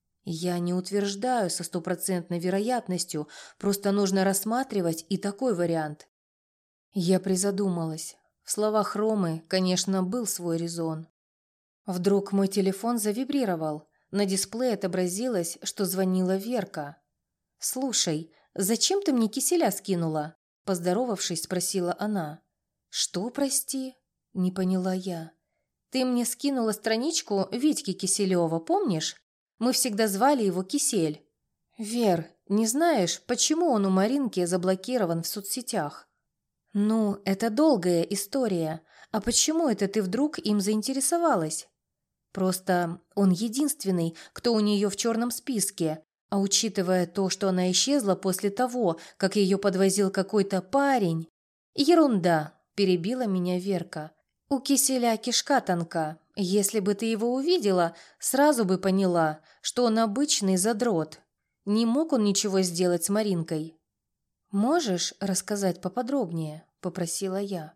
Я не утверждаю со стопроцентной вероятностью, просто нужно рассматривать и такой вариант. Я призадумалась. В словах Ромы, конечно, был свой резон. Вдруг мой телефон завибрировал. На дисплее отобразилось, что звонила Верка. «Слушай, зачем ты мне киселя скинула?» Поздоровавшись, спросила она. «Что, прости?» – не поняла я. «Ты мне скинула страничку Витьки Киселева, помнишь? Мы всегда звали его Кисель». «Вер, не знаешь, почему он у Маринки заблокирован в соцсетях?» «Ну, это долгая история. А почему это ты вдруг им заинтересовалась?» «Просто он единственный, кто у нее в черном списке, а учитывая то, что она исчезла после того, как ее подвозил какой-то парень...» «Ерунда», – перебила меня Верка. «У киселя кишка тонка. Если бы ты его увидела, сразу бы поняла, что он обычный задрот. Не мог он ничего сделать с Маринкой». «Можешь рассказать поподробнее?» – попросила я.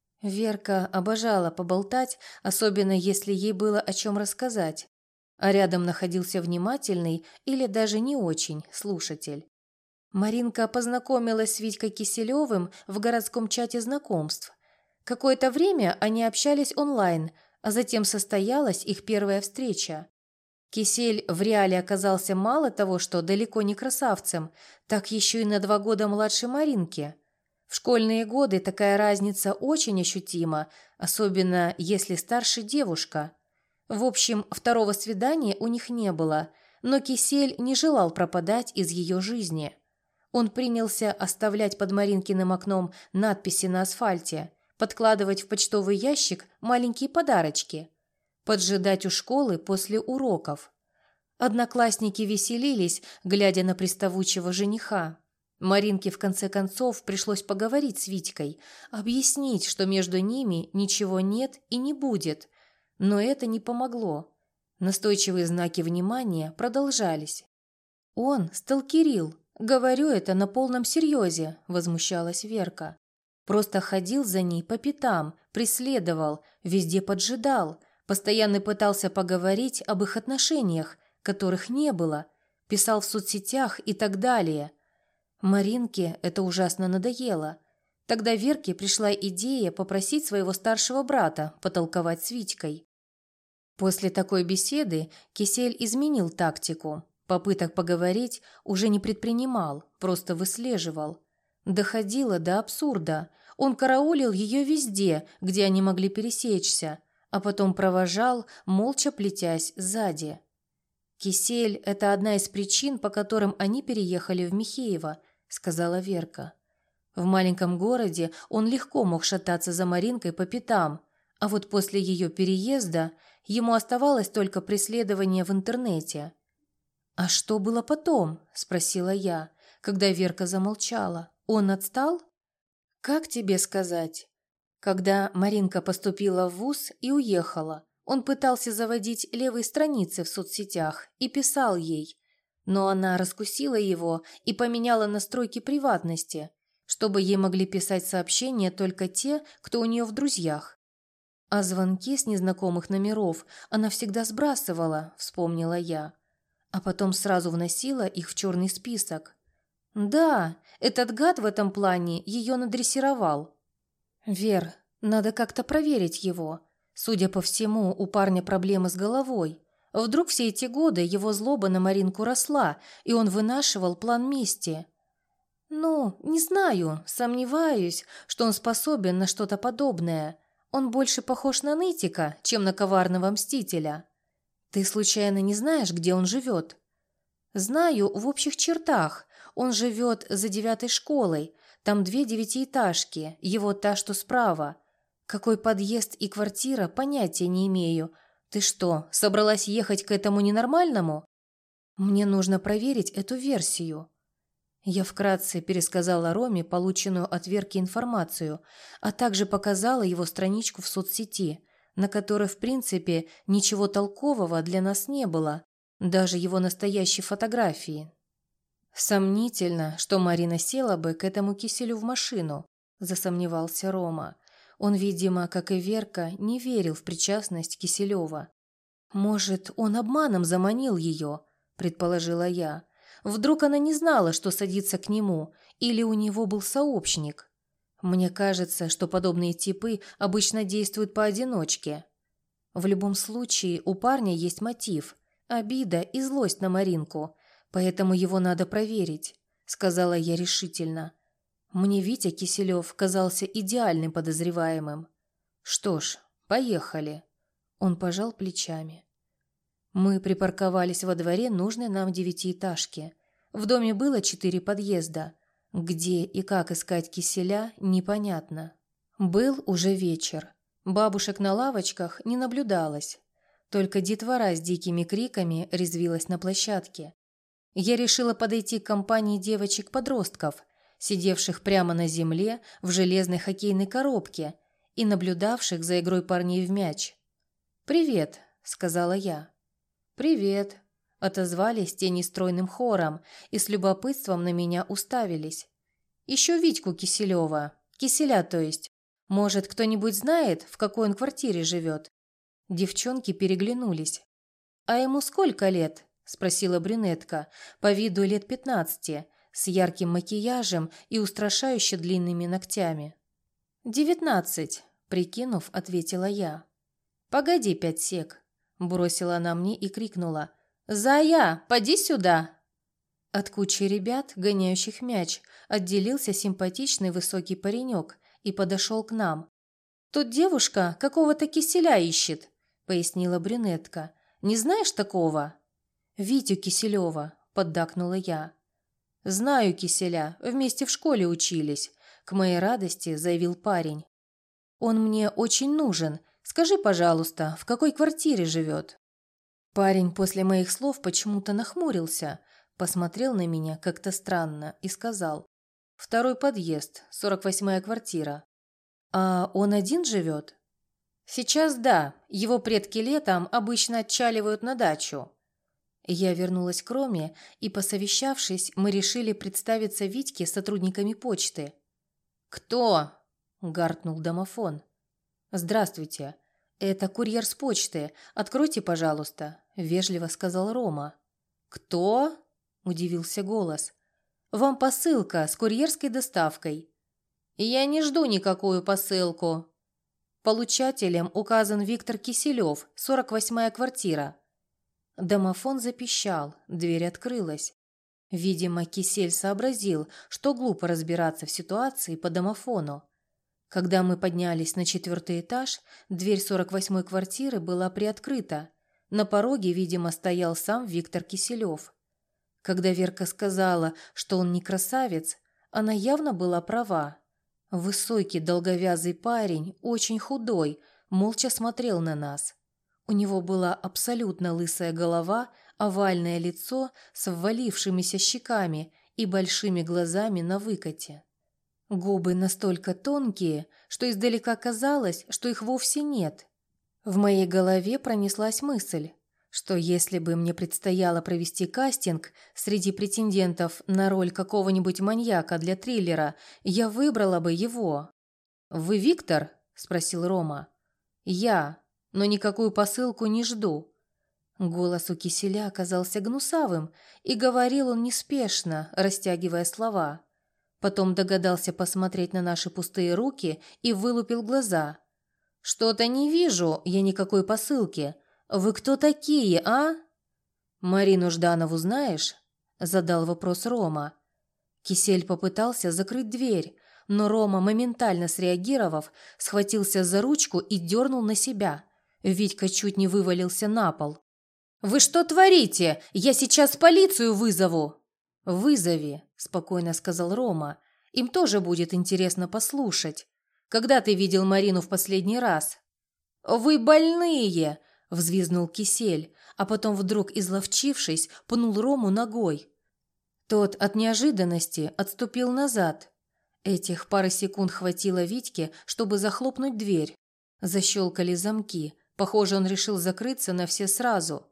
Верка обожала поболтать, особенно если ей было о чем рассказать, а рядом находился внимательный или даже не очень слушатель. Маринка познакомилась с Витькой Киселевым в городском чате знакомств. Какое-то время они общались онлайн, а затем состоялась их первая встреча. Кисель в реале оказался мало того, что далеко не красавцем, так еще и на 2 года младше Маринки. В школьные годы такая разница очень ощутима, особенно если старше девушка. В общем, второго свидания у них не было, но Кисель не желал пропадать из ее жизни. Он принялся оставлять под Маринкиным окном надписи на асфальте, подкладывать в почтовый ящик маленькие подарочки, поджидать у школы после уроков. Одноклассники веселились, глядя на приставучего жениха. Маринке в конце концов пришлось поговорить с Витькой, объяснить, что между ними ничего нет и не будет, но это не помогло. Настойчивые знаки внимания продолжались. «Он сталкерил, говорю это на полном серьезе», – возмущалась Верка. «Просто ходил за ней по пятам, преследовал, везде поджидал, постоянно пытался поговорить об их отношениях, которых не было, писал в соцсетях и так далее». Маринке это ужасно надоело. Тогда Верке пришла идея попросить своего старшего брата потолковать с Витькой. После такой беседы Кисель изменил тактику. Попыток поговорить уже не предпринимал, просто выслеживал. Доходило до абсурда. Он караулил ее везде, где они могли пересечься, а потом провожал, молча плетясь сзади. «Кисель – это одна из причин, по которым они переехали в Михеево», – сказала Верка. В маленьком городе он легко мог шататься за Маринкой по пятам, а вот после ее переезда ему оставалось только преследование в интернете. «А что было потом?» – спросила я, когда Верка замолчала. «Он отстал?» «Как тебе сказать?» Когда Маринка поступила в вуз и уехала, он пытался заводить левые страницы в соцсетях и писал ей, но она раскусила его и поменяла настройки приватности, чтобы ей могли писать сообщения только те, кто у нее в друзьях. А звонки с незнакомых номеров она всегда сбрасывала, вспомнила я, а потом сразу вносила их в черный список. Да, этот гад в этом плане ее надрессировал. «Вер, надо как-то проверить его. Судя по всему, у парня проблемы с головой. Вдруг все эти годы его злоба на Маринку росла, и он вынашивал план мести. Ну, не знаю, сомневаюсь, что он способен на что-то подобное. Он больше похож на нытика, чем на коварного мстителя. Ты случайно не знаешь, где он живет?» «Знаю в общих чертах. Он живет за 9-й школой. Там 2 девятиэтажки, его та, что справа. Какой подъезд и квартира, понятия не имею. Ты что, собралась ехать к этому ненормальному?» «Мне нужно проверить эту версию». Я вкратце пересказала Роме полученную от Верки информацию, а также показала его страничку в соцсети, на которой, в принципе, ничего толкового для нас не было, даже его настоящей фотографии. «Сомнительно, что Марина села бы к этому Киселю в машину», – засомневался Рома. Он, видимо, как и Верка, не верил в причастность Киселева. «Может, он обманом заманил ее?» – предположила я. «Вдруг она не знала, что садится к нему, или у него был сообщник?» Мне кажется, что подобные типы обычно действуют поодиночке. В любом случае, у парня есть мотив – обида и злость на Маринку, поэтому его надо проверить, сказала я решительно. Мне Витя Киселев казался идеальным подозреваемым. Что ж, поехали. Он пожал плечами. Мы припарковались во дворе нужной нам девятиэтажки. В доме было 4 подъезда. Где и как искать Киселя, непонятно. Был уже вечер. Бабушек на лавочках не наблюдалось. Только детвора с дикими криками резвилась на площадке. Я решила подойти к компании девочек-подростков, сидевших прямо на земле в железной хоккейной коробке и наблюдавших за игрой парней в мяч. «Привет», — сказала я. «Привет», — отозвались те нестройным хором и с любопытством на меня уставились. «Ищу Витьку Киселева. Киселя, то есть. Может, кто-нибудь знает, в какой он квартире живет?» Девчонки переглянулись. «А ему сколько лет?» – спросила брюнетка, по виду лет 15, с ярким макияжем и устрашающе длинными ногтями. 19, прикинув, ответила я. «Погоди 5 сек», – бросила она мне и крикнула. «Зая, поди сюда!» От кучи ребят, гоняющих мяч, отделился симпатичный высокий паренек и подошел к нам. «Тут девушка какого-то Киселя ищет», – пояснила брюнетка. «Не знаешь такого?» «Витю Киселева», – поддакнула я. «Знаю Киселя, вместе в школе учились», – к моей радости заявил парень. «Он мне очень нужен. Скажи, пожалуйста, в какой квартире живет?» Парень после моих слов почему-то нахмурился, посмотрел на меня как-то странно и сказал: «Второй подъезд, 48-я квартира». «А он один живет?» «Сейчас да, его предки летом обычно отчаливают на дачу». Я вернулась к Роме, и, посовещавшись, мы решили представиться Витьке сотрудниками почты. «Кто?» – гаркнул домофон. «Здравствуйте. Это курьер с почты. Откройте, пожалуйста», – вежливо сказал Рома. «Кто?» – удивился голос. «Вам посылка с курьерской доставкой». «Я не жду никакую посылку». Получателем указан Виктор Киселев, 48-я квартира. Домофон запищал, дверь открылась. Видимо, Кисель сообразил, что глупо разбираться в ситуации по домофону. Когда мы поднялись на 4-й этаж, дверь 48-й квартиры была приоткрыта. На пороге, видимо, стоял сам Виктор Киселев. Когда Верка сказала, что он не красавец, она явно была права. Высокий, долговязый парень, очень худой, молча смотрел на нас. У него была абсолютно лысая голова, овальное лицо с ввалившимися щеками и большими глазами на выкате. Губы настолько тонкие, что издалека казалось, что их вовсе нет. В моей голове пронеслась мысль, что если бы мне предстояло провести кастинг среди претендентов на роль какого-нибудь маньяка для триллера, я выбрала бы его. «Вы Виктор?» – спросил Рома. «Я, но никакую посылку не жду». Голос у Киселя оказался гнусавым, и говорил он неспешно, растягивая слова. Потом догадался посмотреть на наши пустые руки и вылупил глаза. «Что-то не вижу я никакой посылки. Вы кто такие, а?» «Марину Жданову знаешь?» – задал вопрос Рома. Кисель попытался закрыть дверь, но Рома, моментально среагировав, схватился за ручку и дернул на себя. Витька чуть не вывалился на пол. «Вы что творите? Я сейчас полицию вызову!» «Вызови», – спокойно сказал Рома. «Им тоже будет интересно послушать. Когда ты видел Марину в последний раз?» «Вы больные!» – взвизгнул Кисель, а потом вдруг, изловчившись, пнул Рому ногой. Тот от неожиданности отступил назад. Этих пары секунд хватило Витьке, чтобы захлопнуть дверь. Защелкали замки. Похоже, он решил закрыться на все сразу.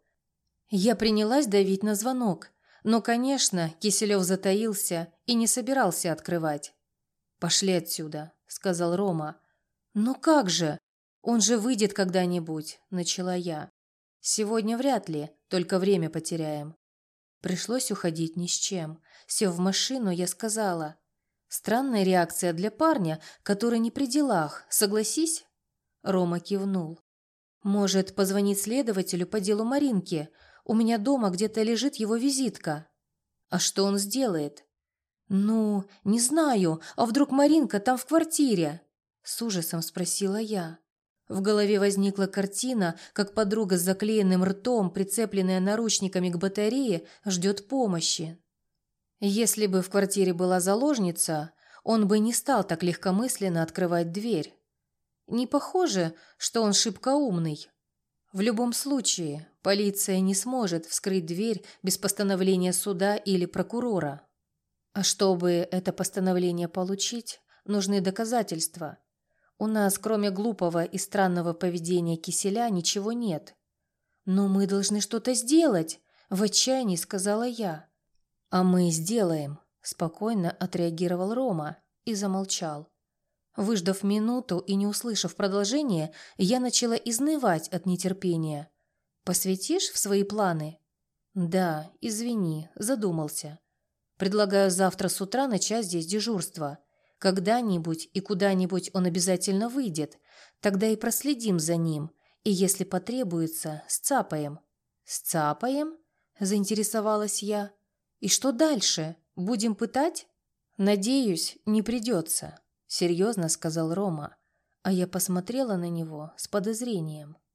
Я принялась давить на звонок, но, конечно, Киселев затаился и не собирался открывать. «Пошли отсюда», — сказал Рома. «Ну как же? Он же выйдет когда-нибудь», — начала я. «Сегодня вряд ли, только время потеряем». Пришлось уходить ни с чем. Сев в машину, я сказала: Странная реакция для парня, который не при делах, согласись?» Рома кивнул. «Может, позвонить следователю по делу Маринки? У меня дома где-то лежит его визитка». «А что он сделает?» «Ну, не знаю, а вдруг Маринка там в квартире?» С ужасом спросила я. В голове возникла картина, как подруга с заклеенным ртом, прицепленная наручниками к батарее, ждет помощи. Если бы в квартире была заложница, он бы не стал так легкомысленно открывать дверь. Не похоже, что он шибко умный. В любом случае, полиция не сможет вскрыть дверь без постановления суда или прокурора. А чтобы это постановление получить, нужны доказательства. У нас, кроме глупого и странного поведения Киселя, ничего нет. «Но мы должны что-то сделать», – в отчаянии сказала я. «А мы сделаем», – спокойно отреагировал Рома и замолчал. Выждав минуту и не услышав продолжения, я начала изнывать от нетерпения. «Посвятишь в свои планы?» «Да, извини, задумался. Предлагаю завтра с утра начать здесь дежурство. Когда-нибудь и куда-нибудь он обязательно выйдет. Тогда и проследим за ним. И если потребуется, сцапаем». «Сцапаем?» – заинтересовалась я. «И что дальше? Будем пытать?» «Надеюсь, не придется», – серьезно сказал Рома. А я посмотрела на него с подозрением.